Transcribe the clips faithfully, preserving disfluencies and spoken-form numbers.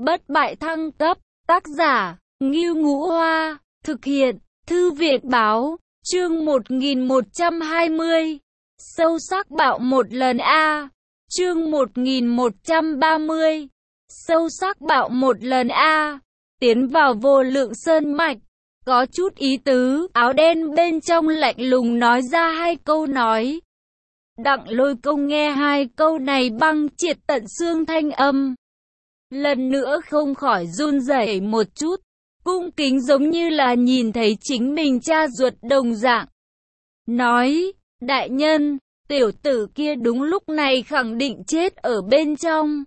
bất bại thăng cấp, tác giả, Ngưu Ngũ Hoa, thực hiện, Thư viện Báo, chương một nghìn một trăm hai mươi, sâu sắc bạo một lần A, chương một nghìn một trăm ba mươi, sâu sắc bạo một lần A, tiến vào vô lượng sơn mạch, có chút ý tứ, áo đen bên trong lạnh lùng nói ra hai câu nói. Đặng Lôi Công nghe hai câu này băng triệt tận xương thanh âm. Lần nữa không khỏi run rẩy một chút, cung kính giống như là nhìn thấy chính mình cha ruột đồng dạng. Nói, đại nhân, tiểu tử kia đúng lúc này khẳng định chết ở bên trong.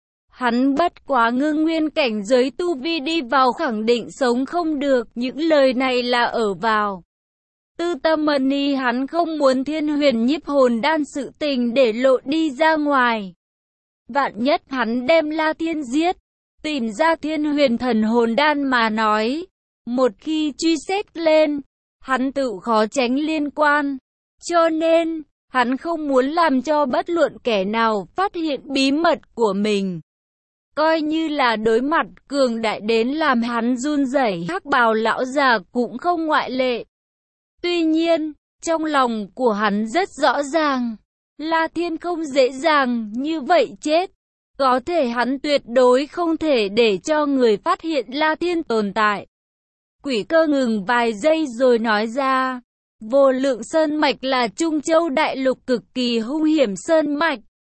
Hắn bất quá ngưng nguyên cảnh giới tu vi đi vào khẳng định sống không được, những lời này là ở vào. Tư Tâm Mani hắn không muốn Thiên Huyền Nhiếp Hồn Đan sự tình để lộ đi ra ngoài. Vạn nhất hắn đem La Thiên giết, tìm ra Thiên Huyền Thần Hồn Đan mà nói, một khi truy xét lên, hắn tự khó tránh liên quan. Cho nên, hắn không muốn làm cho bất luận kẻ nào phát hiện bí mật của mình. Coi như là đối mặt cường đại đến làm hắn run rẩy, Hắc Bào lão già cũng không ngoại lệ. Tuy nhiên, trong lòng của hắn rất rõ ràng, La Thiên không dễ dàng như vậy chết. Có thể hắn tuyệt đối không thể để cho người phát hiện La Thiên tồn tại. Quỷ Cơ ngừng vài giây rồi nói ra, vô lượng sơn mạch là Trung Châu đại lục cực kỳ hung hiểm sơn mạch.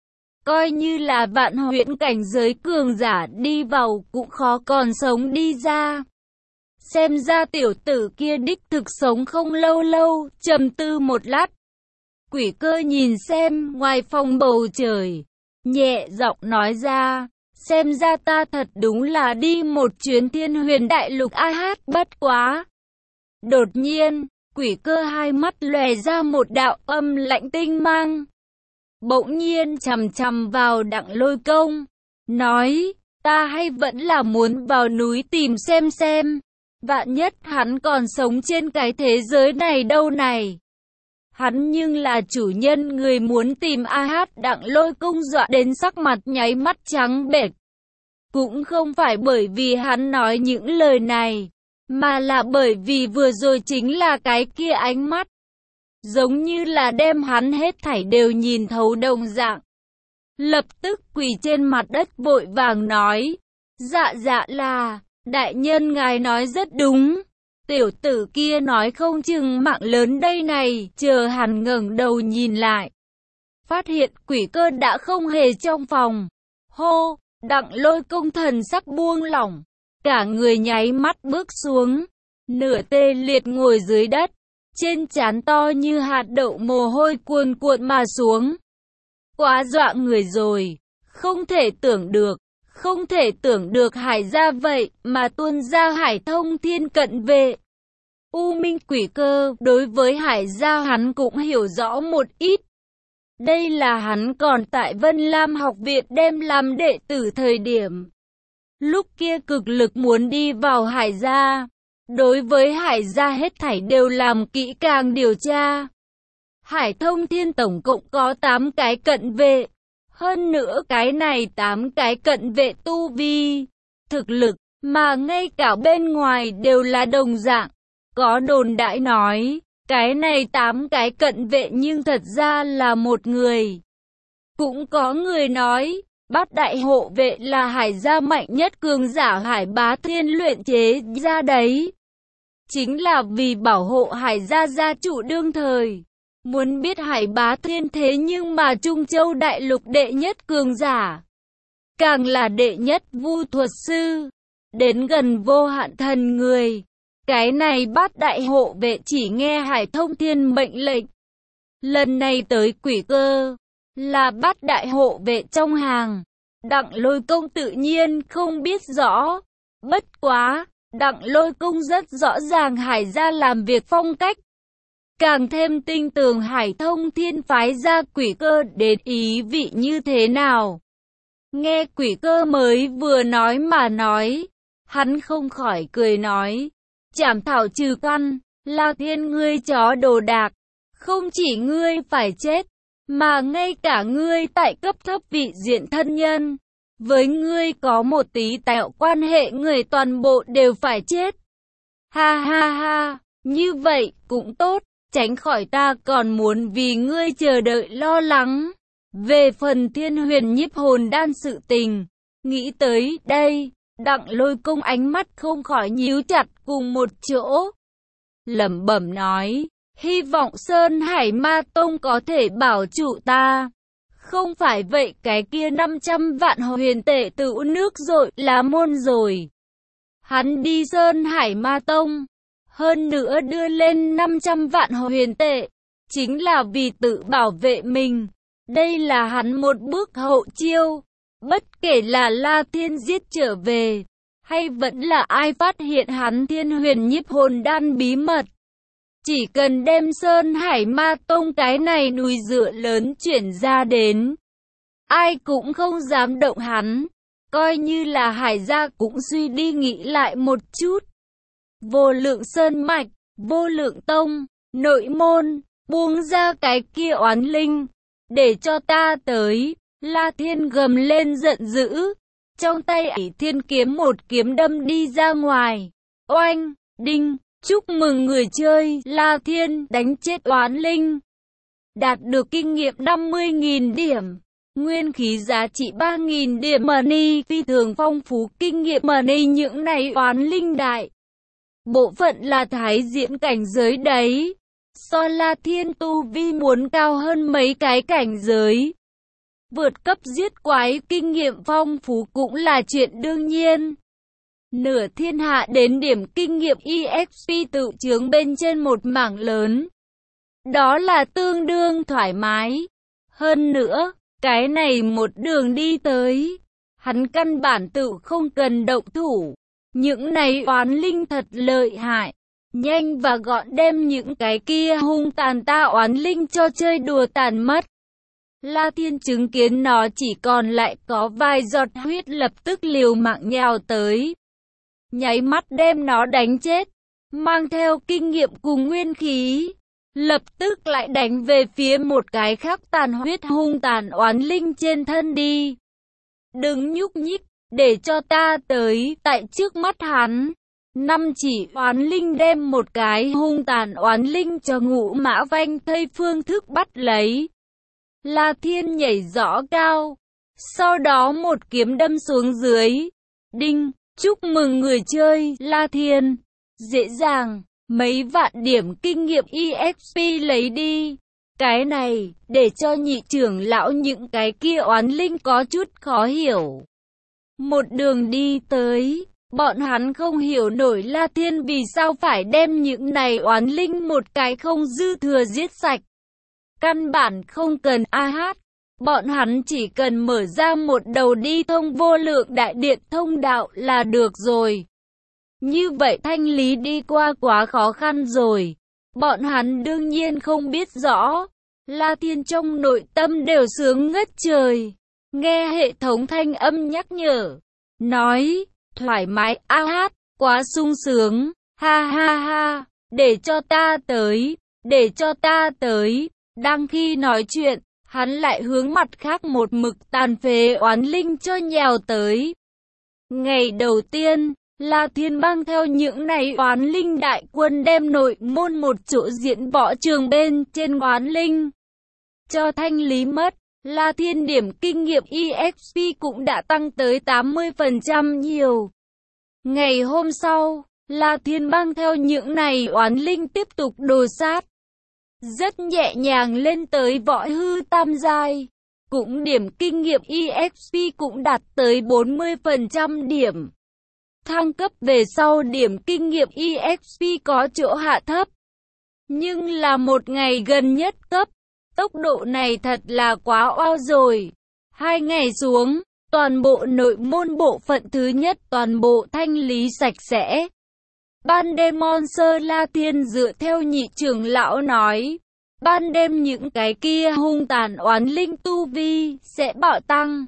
Coi như là vạn huyễn cảnh giới cường giả đi vào cũng khó còn sống đi ra. Xem ra tiểu tử kia đích thực sống không lâu lâu, trầm tư một lát. Quỷ Cơ nhìn xem ngoài phòng bầu trời, nhẹ giọng nói ra, xem ra ta thật đúng là đi một chuyến Thiên Huyền đại lục a hát bất quá. Đột nhiên, Quỷ Cơ hai mắt lòe ra một đạo âm lạnh tinh mang. Bỗng nhiên chằm chằm vào Đặng Lôi Công, nói, ta hay vẫn là muốn vào núi tìm xem xem, vạn nhất hắn còn sống trên cái thế giới này đâu này. Hắn nhưng là chủ nhân người muốn tìm a hát. Đặng Lôi Công dọa đến sắc mặt nháy mắt trắng bệch. Cũng không phải bởi vì hắn nói những lời này, mà là bởi vì vừa rồi chính là cái kia ánh mắt. Giống như là đem hắn hết thảy đều nhìn thấu đồng dạng. Lập tức quỳ trên mặt đất vội vàng nói, dạ dạ là, đại nhân ngài nói rất đúng. Tiểu tử kia nói không chừng mạng lớn đây này, chờ hắn ngẩng đầu nhìn lại. Phát hiện Quỷ Cơ đã không hề trong phòng. Hô, Đặng Lôi Công thần sắc buông lỏng, cả người nháy mắt bước xuống, nửa tê liệt ngồi dưới đất. Trên trán to như hạt đậu mồ hôi cuồn cuộn mà xuống. Quá dọa người rồi, không thể tưởng được, không thể tưởng được Hải gia vậy mà tuôn ra Hải Thông Thiên cận vệ. U Minh Quỷ Cơ đối với Hải gia hắn cũng hiểu rõ một ít. Đây là hắn còn tại Vân Lam học viện đem làm đệ tử thời điểm. Lúc kia cực lực muốn đi vào Hải gia. Đối với Hải gia hết thảy đều làm kỹ càng điều tra. Hải Thông Thiên tổng cộng có tám cái cận vệ. Hơn nữa cái này tám cái cận vệ tu vi, thực lực, mà ngay cả bên ngoài đều là đồng dạng. Có đồn đại nói, cái này tám cái cận vệ nhưng thật ra là một người. Cũng có người nói, Bát đại hộ vệ là Hải gia mạnh nhất cường giả Hải Bá Thiên luyện chế ra đấy. Chính là vì bảo hộ Hải gia gia chủ đương thời. Muốn biết Hải Bá Thiên thế nhưng mà Trung Châu đại lục đệ nhất cường giả. Càng là đệ nhất vu thuật sư. Đến gần vô hạn thần người. Cái này Bát đại hộ vệ chỉ nghe Hải Thông Thiên mệnh lệnh. Lần này tới Quỷ Cơ, là Bát đại hộ vệ trong hàng. Đặng Lôi Công tự nhiên không biết rõ. Bất quá, Đặng Lôi Công rất rõ ràng Hải gia làm việc phong cách. Càng thêm tinh tường Hải Thông Thiên phái ra Quỷ Cơ đến ý vị như thế nào. Nghe Quỷ Cơ mới vừa nói mà nói, hắn không khỏi cười nói, chảm thảo trừ căn, La Thiên ngươi chó đồ đạc, không chỉ ngươi phải chết, mà ngay cả ngươi tại cấp thấp vị diện thân nhân, Với ngươi có một tí tẹo quan hệ người toàn bộ đều phải chết. Ha ha ha, như vậy cũng tốt, tránh khỏi ta còn muốn vì ngươi chờ đợi lo lắng. Về phần Thiên Huyền Nhiếp Hồn Đan sự tình, nghĩ tới đây, Đặng Lôi Công ánh mắt không khỏi nhíu chặt cùng một chỗ. Lẩm bẩm nói, hy vọng Sơn Hải Ma Tông có thể bảo trụ ta. Không phải vậy cái kia năm trăm vạn huyền tệ tự nước rội lá môn rồi. Hắn đi Sơn Hải Ma Tông, hơn nữa đưa lên năm trăm vạn huyền tệ, chính là vì tự bảo vệ mình. Đây là hắn một bước hậu chiêu. Bất kể là La Thiên giết trở về, hay vẫn là ai phát hiện hắn Thiên Huyền Nhiếp Hồn Đan bí mật, chỉ cần đem Sơn Hải Ma Tông cái này núi dựa lớn chuyển ra đến, ai cũng không dám động hắn. Coi như là Hải gia cũng suy đi nghĩ lại một chút. Vô Lượng Sơn Mạch, Vô Lượng Tông, nội môn, buông ra cái kia oán linh, để cho ta tới. La Thiên gầm lên giận dữ, trong tay ỷ thiên kiếm một kiếm đâm đi ra ngoài. Oanh, đinh, chúc mừng người chơi, La Thiên đánh chết oán linh. Đạt được kinh nghiệm năm mươi nghìn điểm, nguyên khí giá trị ba nghìn điểm money, phi thường phong phú kinh nghiệm money những này oán linh đại. Bộ phận là thái diễn cảnh giới đấy, so La Thiên tu vi muốn cao hơn mấy cái cảnh giới. Vượt cấp giết quái kinh nghiệm phong phú cũng là chuyện đương nhiên. Nửa thiên hạ đến điểm kinh nghiệm e ích pê tự chướng bên trên một mảng lớn. Đó là tương đương thoải mái. Hơn nữa, cái này một đường đi tới, hắn căn bản tự không cần động thủ. Những này oán linh thật lợi hại. Nhanh và gọn đem những cái kia hung tàn ta oán linh cho chơi đùa tàn mất. La Thiên chứng kiến nó chỉ còn lại có vài giọt huyết lập tức liều mạng nhào tới. Nháy mắt đem nó đánh chết, mang theo kinh nghiệm cùng nguyên khí. Lập tức lại đánh về phía một cái khác tàn huyết hung tàn oán linh trên thân đi. Đừng nhúc nhích, để cho ta tới. Tại trước mắt hắn, năm chỉ oán linh đem một cái hung tàn oán linh cho Ngũ Mã Vanh thây phương thức bắt lấy. La Thiên nhảy rõ cao, sau đó một kiếm đâm xuống dưới. Đinh, chúc mừng người chơi, La Thiên. Dễ dàng, mấy vạn điểm kinh nghiệm e ích pê lấy đi. Cái này, để cho nhị trưởng lão những cái kia oán linh có chút khó hiểu. Một đường đi tới, bọn hắn không hiểu nổi La Thiên vì sao phải đem những này oán linh một cái không dư thừa giết sạch. Căn bản không cần a hát, bọn hắn chỉ cần mở ra một đầu đi thông vô lượng đại điện thông đạo là được rồi. Như vậy thanh lý đi qua quá khó khăn rồi. Bọn hắn đương nhiên không biết rõ. La Thiên trong nội tâm đều sướng ngất trời. Nghe hệ thống thanh âm nhắc nhở, nói, thoải mái a hát, quá sung sướng, ha ha ha, để cho ta tới, để cho ta tới. Đang khi nói chuyện, hắn lại hướng mặt khác một mực tàn phế oán linh cho nhào tới. Ngày đầu tiên, La Thiên mang theo những này oán linh đại quân đem nội môn một chỗ diễn võ trường bên trên oán linh cho thanh lý mất. La Thiên điểm kinh nghiệm e ích pê cũng đã tăng tới tám mươi phần trăm nhiều. Ngày hôm sau, La Thiên mang theo những này oán linh tiếp tục đồ sát. Rất nhẹ nhàng lên tới võ hư tam giai. Cũng điểm kinh nghiệm e ích pê cũng đạt tới bốn mươi phần trăm điểm. Thăng cấp về sau điểm kinh nghiệm e ích pê có chỗ hạ thấp. Nhưng là một ngày gần nhất cấp. Tốc độ này thật là quá oao rồi. Hai ngày xuống, toàn bộ nội môn bộ phận thứ nhất toàn bộ thanh lý sạch sẽ. Ban đêm Monster La Thiên dựa theo nhị trưởng lão nói, ban đêm những cái kia hung tàn oán linh tu vi sẽ bạo tăng.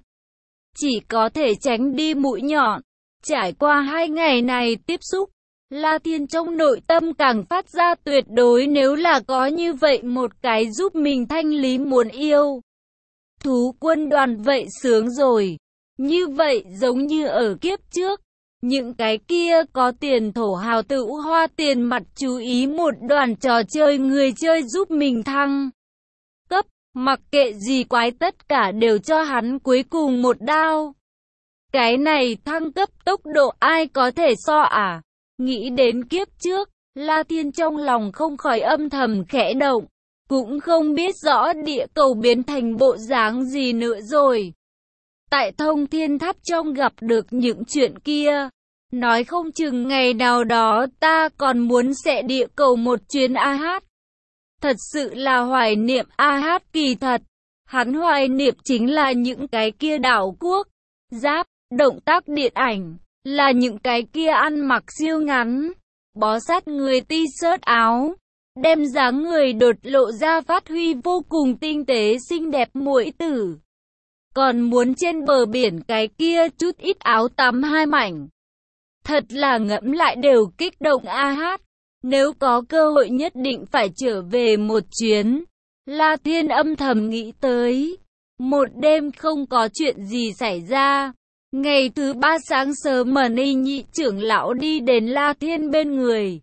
Chỉ có thể tránh đi mũi nhọn. Trải qua hai ngày này tiếp xúc, La Thiên trong nội tâm càng phát ra tuyệt đối nếu là có như vậy một cái giúp mình thanh lý muốn yêu thú quân đoàn vậy sướng rồi. Như vậy giống như ở kiếp trước, những cái kia có tiền thổ hào tự hoa tiền mặt chú ý một đoàn trò chơi người chơi giúp mình thăng cấp, mặc kệ gì quái tất cả đều cho hắn cuối cùng một đao. Cái này thăng cấp tốc độ ai có thể so à? Nghĩ đến kiếp trước, La Thiên trong lòng không khỏi âm thầm khẽ động, cũng không biết rõ địa cầu biến thành bộ dáng gì nữa rồi. Tại Thông Thiên Tháp trong gặp được những chuyện kia, nói không chừng ngày nào đó ta còn muốn xẻ địa cầu một chuyến a hát. Thật sự là hoài niệm a hát kỳ thật. Hắn hoài niệm chính là những cái kia đảo quốc, giáp, động tác điện ảnh, là những cái kia ăn mặc siêu ngắn, bó sát người t-shirt áo, đem dáng người đột lộ ra phát huy vô cùng tinh tế xinh đẹp muội tử. Còn muốn trên bờ biển cái kia chút ít áo tắm hai mảnh. Thật là ngẫm lại đều kích động a hát. Nếu có cơ hội nhất định phải trở về một chuyến. La Thiên âm thầm nghĩ tới. Một đêm không có chuyện gì xảy ra. Ngày thứ ba sáng sớm Mờ Ni nhị trưởng lão đi đến La Thiên bên người.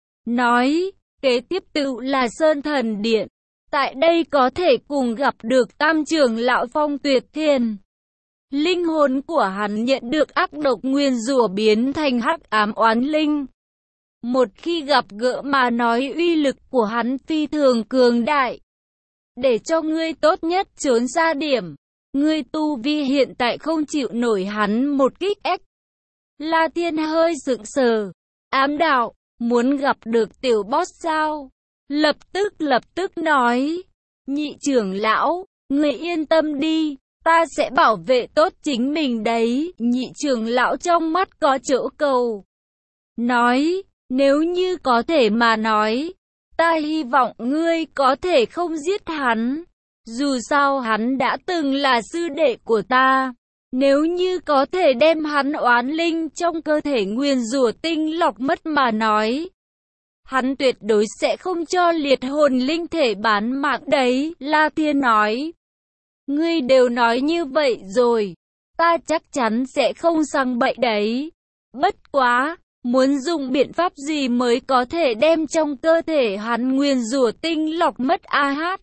Nói, kế tiếp tự là Sơn Thần Điện. Tại đây có thể cùng gặp được tam trưởng lão Phong Tuyệt Thiên. Linh hồn của hắn nhận được ác độc nguyên rủa biến thành hắc ám oán linh. Một khi gặp gỡ mà nói uy lực của hắn phi thường cường đại. Để cho ngươi tốt nhất trốn xa điểm. Ngươi tu vi hiện tại không chịu nổi hắn một kích ách. La Thiên hơi sững sờ. Ám đạo, muốn gặp được tiểu boss sao? Lập tức lập tức nói. Nhị trưởng lão, ngươi yên tâm đi. Ta sẽ bảo vệ tốt chính mình đấy. Nhị trưởng lão trong mắt có chỗ cầu. Nói, nếu như có thể mà nói, ta hy vọng ngươi có thể không giết hắn. Dù sao hắn đã từng là sư đệ của ta. Nếu như có thể đem hắn oán linh trong cơ thể nguyên rủa tinh lọc mất mà nói, hắn tuyệt đối sẽ không cho liệt hồn linh thể bán mạng đấy. La Thiên nói. Ngươi đều nói như vậy rồi, ta chắc chắn sẽ không sang bậy đấy. Bất quá, muốn dùng biện pháp gì mới có thể đem trong cơ thể hắn nguyên rủa tinh lọc mất a hát?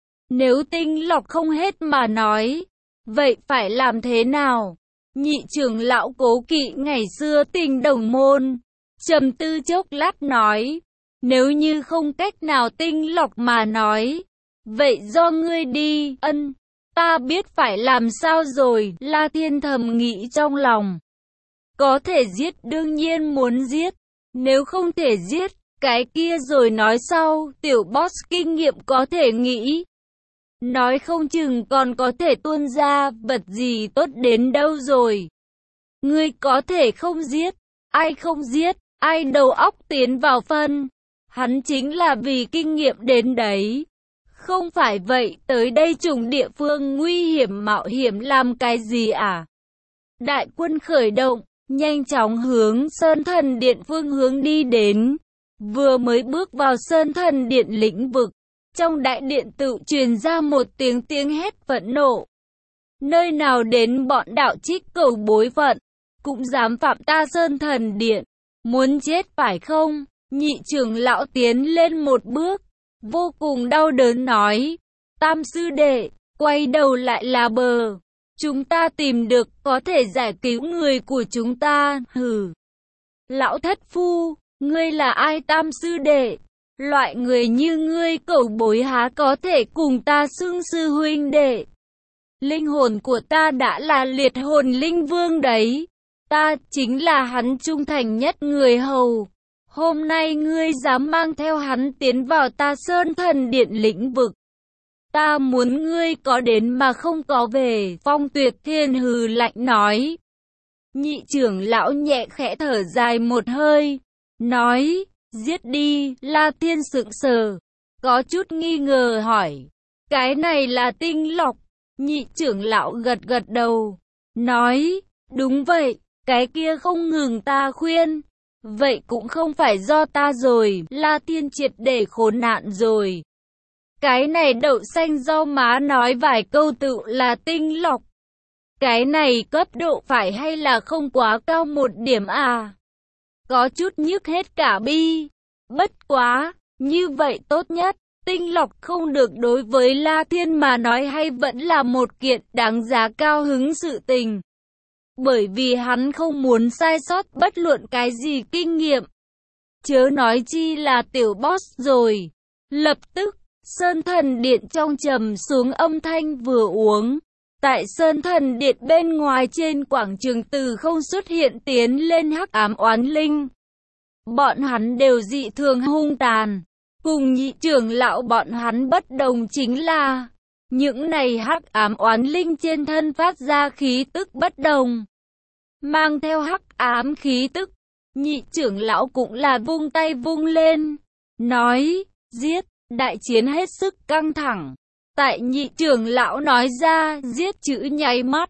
Nếu tinh lọc không hết mà nói, vậy phải làm thế nào? Nhị trưởng lão cố kỵ ngày xưa tình đồng môn, trầm tư chốc lát nói, nếu như không cách nào tinh lọc mà nói, vậy do ngươi đi. Ân, ta biết phải làm sao rồi. La Thiên thầm nghĩ trong lòng. Có thể giết đương nhiên muốn giết, nếu không thể giết, cái kia rồi nói sau. Tiểu boss kinh nghiệm có thể nghĩ, nói không chừng còn có thể tuôn ra vật gì tốt đến đâu rồi. Ngươi có thể không giết, ai không giết, ai đầu óc tiến vào phân. Hắn chính là vì kinh nghiệm đến đấy. Không phải vậy, tới đây trùng địa phương nguy hiểm mạo hiểm làm cái gì à? Đại quân khởi động, nhanh chóng hướng Sơn Thần Điện phương hướng đi đến. Vừa mới bước vào Sơn Thần Điện lĩnh vực, trong đại điện tự truyền ra một tiếng tiếng hét phẫn nộ. Nơi nào đến bọn đạo trích cầu bối phận, cũng dám phạm ta Sơn Thần Điện, muốn chết phải không? Nhị trưởng lão tiến lên một bước, vô cùng đau đớn nói, tam sư đệ, quay đầu lại là bờ, chúng ta tìm được có thể giải cứu người của chúng ta. Hừ, lão thất phu, ngươi là ai? Tam sư đệ, loại người như ngươi cẩu bối há có thể cùng ta xưng sư huynh đệ? Linh hồn của ta đã là liệt hồn linh vương đấy, ta chính là hắn trung thành nhất người hầu. Hôm nay ngươi dám mang theo hắn tiến vào ta Sơn Thần Điện lĩnh vực, ta muốn ngươi có đến mà không có về. Phong Tuyệt Thiên hừ lạnh nói. Nhị trưởng lão nhẹ khẽ thở dài một hơi, nói, giết đi. La Thiên sững sờ, có chút nghi ngờ hỏi, cái này là tinh lọc? Nhị trưởng lão gật gật đầu, nói, đúng vậy, cái kia không ngừng ta khuyên. Vậy cũng không phải do ta rồi. La Thiên triệt để khốn nạn rồi. Cái này đậu xanh rau má nói vài câu tự là tinh lọc. Cái này cấp độ phải hay là không quá cao một điểm à? Có chút nhức hết cả bi. Bất quá, như vậy tốt nhất. Tinh lọc không được đối với La Thiên mà nói hay vẫn là một kiện đáng giá cao hứng sự tình. Bởi vì hắn không muốn sai sót bất luận cái gì kinh nghiệm. Chớ nói chi là tiểu boss rồi. Lập tức, Sơn Thần Điện trong trầm xuống âm thanh vừa uống. Tại Sơn Thần Điện bên ngoài trên quảng trường từ không xuất hiện tiến lên hắc ám oán linh. Bọn hắn đều dị thường hung tàn. Cùng nhị trưởng lão bọn hắn bất đồng chính là những này hắc ám oán linh trên thân phát ra khí tức bất đồng. Mang theo hắc ám khí tức, nhị trưởng lão cũng là vung tay vung lên. Nói, giết, đại chiến hết sức căng thẳng. Tại nhị trưởng lão nói ra, giết chữ nháy mắt.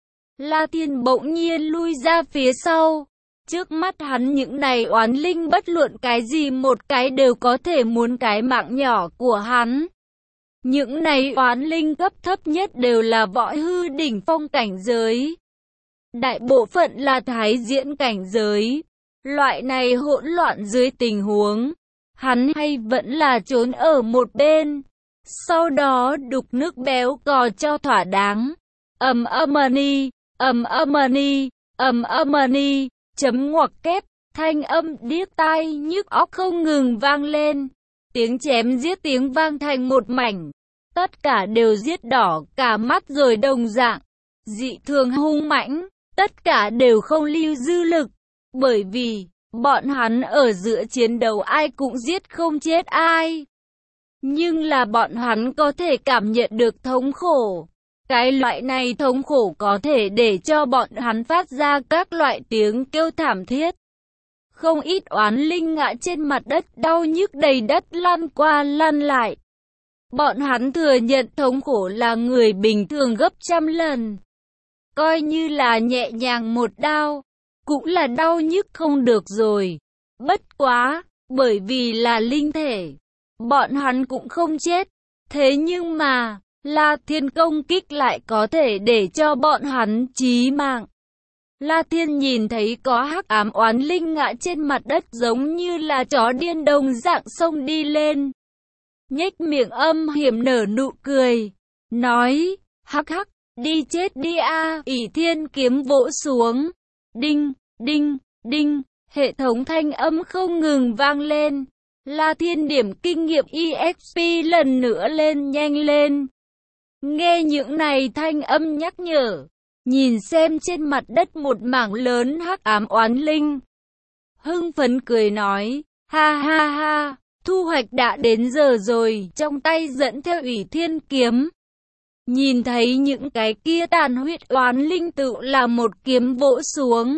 La Thiên bỗng nhiên lui ra phía sau. Trước mắt hắn những này oán linh bất luận cái gì một cái đều có thể muốn cái mạng nhỏ của hắn. Những này oán linh cấp thấp nhất đều là võ hư đỉnh phong cảnh giới. Đại bộ phận là thái diễn cảnh giới. Loại này hỗn loạn dưới tình huống, hắn hay vẫn là trốn ở một bên. Sau đó đục nước béo cò cho thỏa đáng. Ầm âm-ni, ầm âm-ni, ầm âm-ni. Chấm ngoặc kép, thanh âm điếc tai nhức óc không ngừng vang lên. Tiếng chém giết tiếng vang thành một mảnh. Tất cả đều giết đỏ cả mắt rồi đồng dạng. Dị thường hung mãnh, tất cả đều không lưu dư lực. Bởi vì, bọn hắn ở giữa chiến đấu ai cũng giết không chết ai. Nhưng là bọn hắn có thể cảm nhận được thống khổ. Cái loại này thống khổ có thể để cho bọn hắn phát ra các loại tiếng kêu thảm thiết. Không ít oán linh ngã trên mặt đất đau nhức đầy đất lăn qua lăn lại. Bọn hắn thừa nhận thống khổ là người bình thường gấp trăm lần. Coi như là nhẹ nhàng một đao, cũng là đau nhức không được rồi. Bất quá, bởi vì là linh thể, bọn hắn cũng không chết. Thế nhưng mà, La Thiên công kích lại có thể để cho bọn hắn chí mạng. La Thiên nhìn thấy có hắc ám oán linh ngã trên mặt đất giống như là chó điên đồng dạng xông đi lên. Nhếch miệng âm hiểm nở nụ cười, nói, hắc hắc, đi chết đi a. Ỷ Thiên kiếm vỗ xuống. Đinh, đinh, đinh, hệ thống thanh âm không ngừng vang lên. La Thiên điểm kinh nghiệm e ích pê lần nữa lên nhanh lên. Nghe những này thanh âm nhắc nhở, nhìn xem trên mặt đất một mảng lớn hắc ám oán linh. Hưng phấn cười nói, ha ha ha, thu hoạch đã đến giờ rồi, trong tay dẫn theo Ủy Thiên kiếm. Nhìn thấy những cái kia tàn huyết oán linh tự là một kiếm vỗ xuống.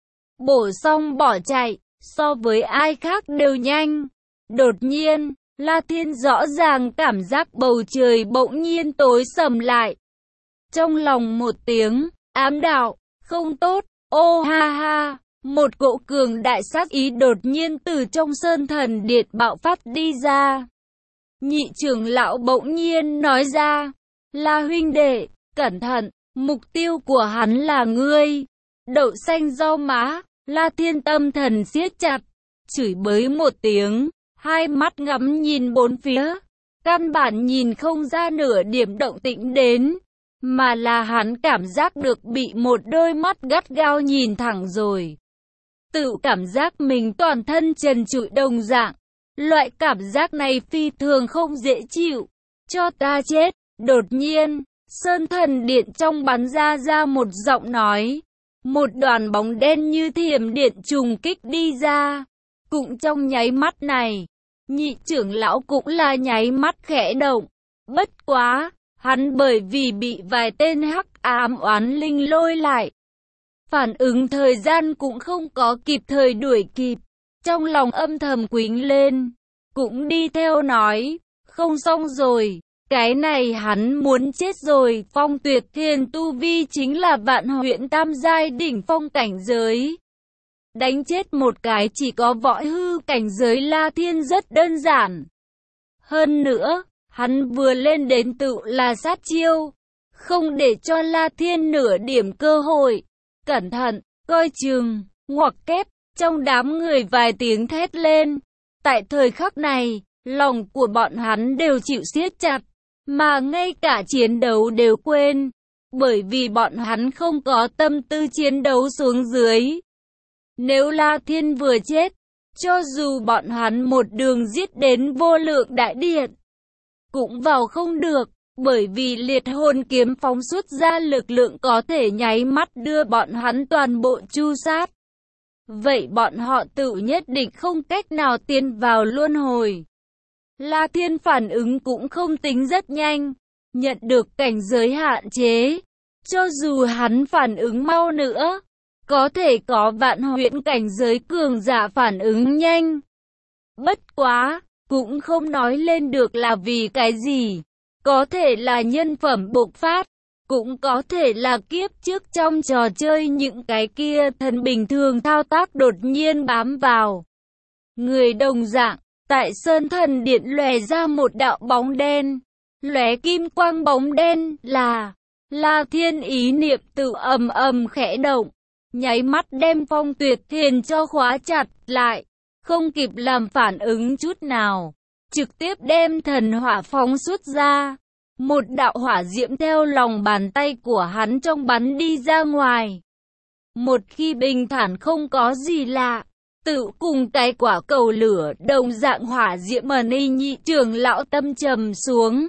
Bổ xong bỏ chạy, so với ai khác đều nhanh. Đột nhiên, La Thiên rõ ràng cảm giác bầu trời bỗng nhiên tối sầm lại. Trong lòng một tiếng, ám đạo, không tốt, ô ha ha, một cỗ cường đại sát ý đột nhiên từ trong Sơn Thần Điện bạo phát đi ra. Nhị trưởng lão bỗng nhiên nói ra, La huynh đệ, cẩn thận, mục tiêu của hắn là ngươi. Đậu xanh rau má, La Thiên tâm thần siết chặt, chửi bới một tiếng. Hai mắt ngắm nhìn bốn phía, căn bản nhìn không ra nửa điểm động tĩnh đến, mà là hắn cảm giác được bị một đôi mắt gắt gao nhìn thẳng rồi. Tự cảm giác mình toàn thân trần trụi đồng dạng, loại cảm giác này phi thường không dễ chịu, cho ta chết. Đột nhiên, Sơn Thần Điện trong bắn ra ra một giọng nói, một đoàn bóng đen như thiểm điện trùng kích đi ra, cũng trong nháy mắt này. Nhị trưởng lão cũng là nháy mắt khẽ động. Bất quá, hắn bởi vì bị vài tên hắc ám oán linh lôi lại. Phản ứng thời gian cũng không có kịp thời đuổi kịp. Trong lòng âm thầm quính lên. Cũng đi theo nói, không xong rồi. Cái này hắn muốn chết rồi. Phong Tuyệt Thiên tu vi chính là vạn huyện tam giai đỉnh phong cảnh giới. Đánh chết một cái chỉ có võ hư cảnh giới La Thiên rất đơn giản. Hơn nữa, hắn vừa lên đến tự là sát chiêu. không để cho La Thiên nửa điểm cơ hội. Cẩn thận, coi chừng, ngoặc kép, trong đám người vài tiếng thét lên. Tại thời khắc này, lòng của bọn hắn đều chịu siết chặt, mà ngay cả chiến đấu đều quên, bởi vì bọn hắn không có tâm tư chiến đấu xuống dưới. Nếu La Thiên vừa chết, cho dù bọn hắn một đường giết đến vô lượng đại điện, cũng vào không được, bởi vì liệt hồn kiếm phóng xuất ra lực lượng có thể nháy mắt đưa bọn hắn toàn bộ chu sát. Vậy bọn họ tự nhất định không cách nào tiến vào luân hồi. La Thiên phản ứng cũng không tính rất nhanh, nhận được cảnh giới hạn chế. Cho dù hắn phản ứng mau nữa, có thể có vạn huyễn cảnh giới cường giả phản ứng nhanh. Bất quá, cũng không nói lên được là vì cái gì. Có thể là nhân phẩm bộc phát, cũng có thể là kiếp trước trong trò chơi những cái kia thần bình thường thao tác đột nhiên bám vào. Người đồng dạng, tại Sơn Thần Điện lóe ra một đạo bóng đen, lóe kim quang bóng đen là La Thiên, ý niệm tự ầm ầm khẽ động, nháy mắt đem Phong Tuyệt Thiền cho khóa chặt lại, không kịp làm phản ứng chút nào, trực tiếp đem thần hỏa phóng xuất ra. Một đạo hỏa diễm theo lòng bàn tay của hắn trong bắn đi ra ngoài. Một khi bình thản không có gì lạ, tự cùng cái quả cầu lửa đồng dạng hỏa diễm mà Ni Nhị trưởng lão tâm trầm xuống.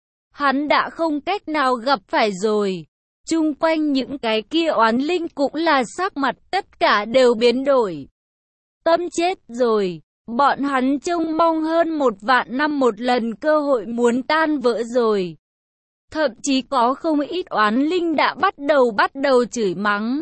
Hắn đã không cách nào gặp phải rồi. Chung quanh những cái kia oán linh cũng là sắc mặt tất cả đều biến đổi. Tâm chết rồi. Bọn hắn trông mong hơn một vạn năm một lần cơ hội muốn tan vỡ rồi. Thậm chí có không ít oán linh đã bắt đầu bắt đầu chửi mắng.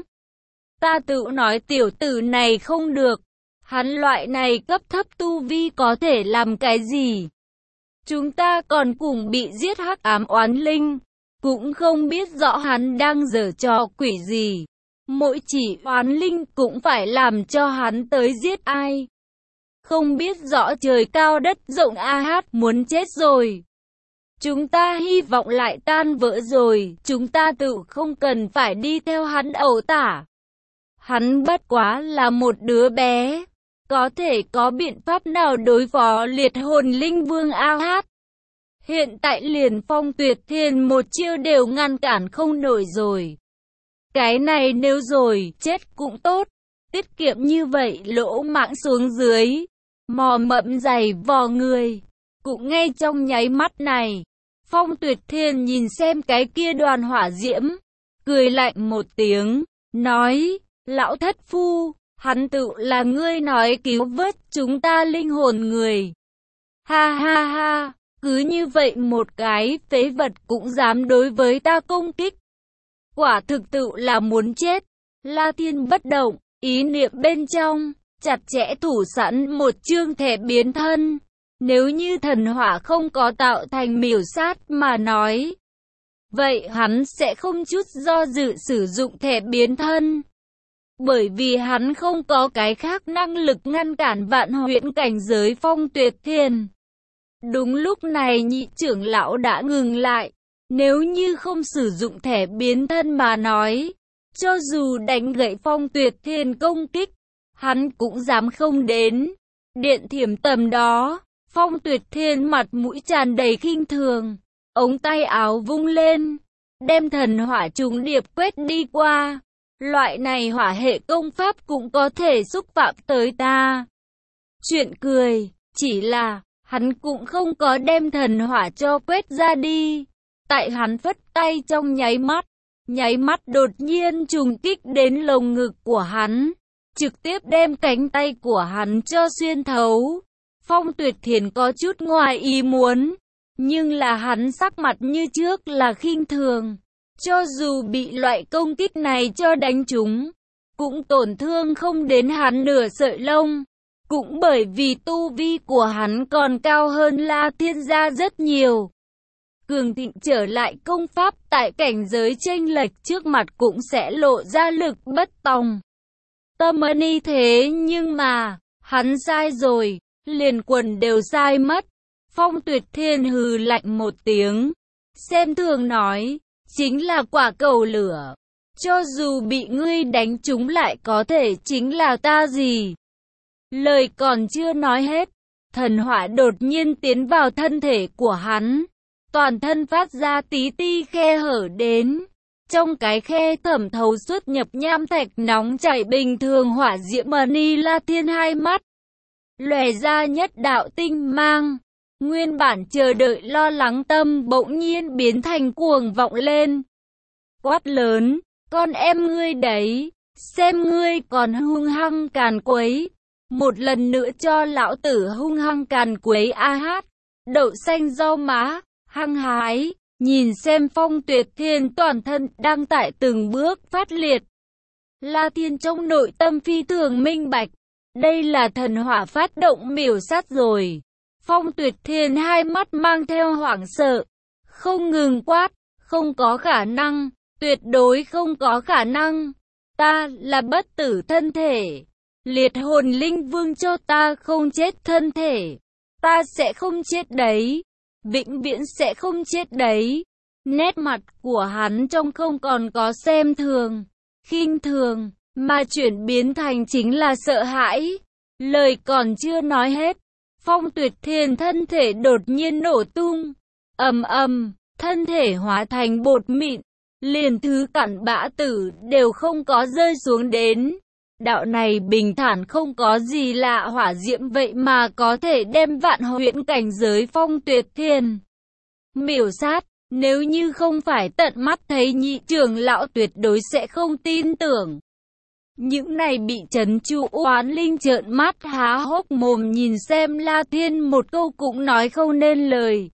Ta tự nói tiểu tử này không được. Hắn loại này cấp thấp tu vi có thể làm cái gì? Chúng ta còn cùng bị giết hắc ám oán linh. Cũng không biết rõ hắn đang giở trò quỷ gì. Mỗi chỉ oán linh cũng phải làm cho hắn tới giết ai. Không biết rõ trời cao đất rộng a hát muốn chết rồi. Chúng ta hy vọng lại tan vỡ rồi, chúng ta tự không cần phải đi theo hắn ẩu tả. Hắn bất quá là một đứa bé, có thể có biện pháp nào đối phó liệt hồn linh vương a hát. Hiện tại liền Phong Tuyệt Thiên một chiêu đều ngăn cản không nổi rồi. Cái này nếu rồi, chết cũng tốt, tiết kiệm như vậy lỗ mạng xuống dưới. Mò mẫm dày vò người. Cũng ngay trong nháy mắt này, Phong Tuyệt Thiên nhìn xem cái kia đoàn hỏa diễm, cười lạnh một tiếng, nói, lão thất phu, hắn tự là ngươi nói cứu vớt chúng ta linh hồn người. Ha ha ha, cứ như vậy một cái phế vật cũng dám đối với ta công kích. Quả thực tự là muốn chết. La Thiên bất động, ý niệm bên trong chặt chẽ thủ sẵn một chương thẻ biến thân. Nếu như thần hỏa không có tạo thành miểu sát mà nói, vậy hắn sẽ không chút do dự sử dụng thẻ biến thân. Bởi vì hắn không có cái khác năng lực ngăn cản vạn huyễn cảnh giới Phong Tuyệt Thiên. Đúng lúc này nhị trưởng lão đã ngừng lại. Nếu như không sử dụng thẻ biến thân mà nói, cho dù đánh gãy Phong Tuyệt Thiên công kích, hắn cũng dám không đến. Điện thiểm tầm đó, Phong Tuyệt Thiên mặt mũi tràn đầy khinh thường, ống tay áo vung lên, đem thần hỏa trùng điệp quét đi qua. Loại này hỏa hệ công pháp cũng có thể xúc phạm tới ta. Chuyện cười, chỉ là, hắn cũng không có đem thần hỏa cho quét ra đi. Tại hắn phất tay trong nháy mắt, nháy mắt đột nhiên trùng kích đến lồng ngực của hắn, trực tiếp đem cánh tay của hắn cho xuyên thấu. Phong Tuyệt Thiên có chút ngoài ý muốn, nhưng là hắn sắc mặt như trước là khinh thường. Cho dù bị loại công kích này cho đánh trúng, cũng tổn thương không đến hắn nửa sợi lông. Cũng bởi vì tu vi của hắn còn cao hơn La Thiên gia rất nhiều. Cường thịnh trở lại công pháp tại cảnh giới chênh lệch trước mặt cũng sẽ lộ ra lực bất tòng tâm ni thế, nhưng mà, hắn sai rồi, liền quần đều sai mất. Phong Tuyệt Thiên hừ lạnh một tiếng, xem thường nói, chính là quả cầu lửa. Cho dù bị ngươi đánh trúng lại có thể chính là ta gì? Lời còn chưa nói hết, thần hỏa đột nhiên tiến vào thân thể của hắn. Toàn thân phát ra tí ti khe hở đến. Trong cái khe thẩm thấu xuất nhập nham thạch nóng chảy bình thường hỏa diễm mani La Thiên hai mắt. Lòe ra nhất đạo tinh mang. Nguyên bản chờ đợi lo lắng tâm bỗng nhiên biến thành cuồng vọng lên. Quát lớn, con em ngươi đấy, xem ngươi còn hung hăng càn quấy. Một lần nữa cho lão tử hung hăng càn quấy a hát. Đậu xanh rau má, hăng hái, nhìn xem Phong Tuyệt Thiên toàn thân đang tại từng bước phát liệt. La Thiên trong nội tâm phi thường minh bạch, đây là thần hỏa phát động miểu sát rồi. Phong Tuyệt Thiên hai mắt mang theo hoảng sợ, không ngừng quát, không có khả năng, tuyệt đối không có khả năng. Ta là bất tử thân thể, liệt hồn linh vương cho ta không chết thân thể. Ta sẽ không chết đấy, vĩnh viễn sẽ không chết đấy. Nét mặt của hắn trông không còn có xem thường, khinh thường, mà chuyển biến thành chính là sợ hãi. Lời còn chưa nói hết, Phong Tuyệt Thiên thân thể đột nhiên nổ tung, ầm ầm, thân thể hóa thành bột mịn, liền thứ cặn bã tử đều không có rơi xuống đến. Đạo này bình thản không có gì lạ hỏa diễm vậy mà có thể đem vạn huyễn cảnh giới Phong Tuyệt Thiên miểu sát. Nếu như không phải tận mắt thấy nhị trưởng lão tuyệt đối sẽ không tin tưởng. Những này bị trấn trụ oán linh trợn mắt há hốc mồm nhìn xem La Thiên một câu cũng nói không nên lời.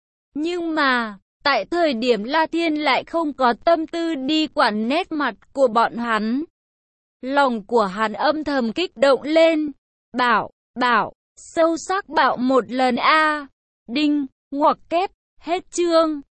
Nhưng mà, tại thời điểm La Thiên lại không có tâm tư đi quản nét mặt của bọn hắn. Lòng của hắn âm thầm kích động lên. Bảo, bảo, sâu sắc bảo một lần a. Đinh, ngoặc kép, hết chương.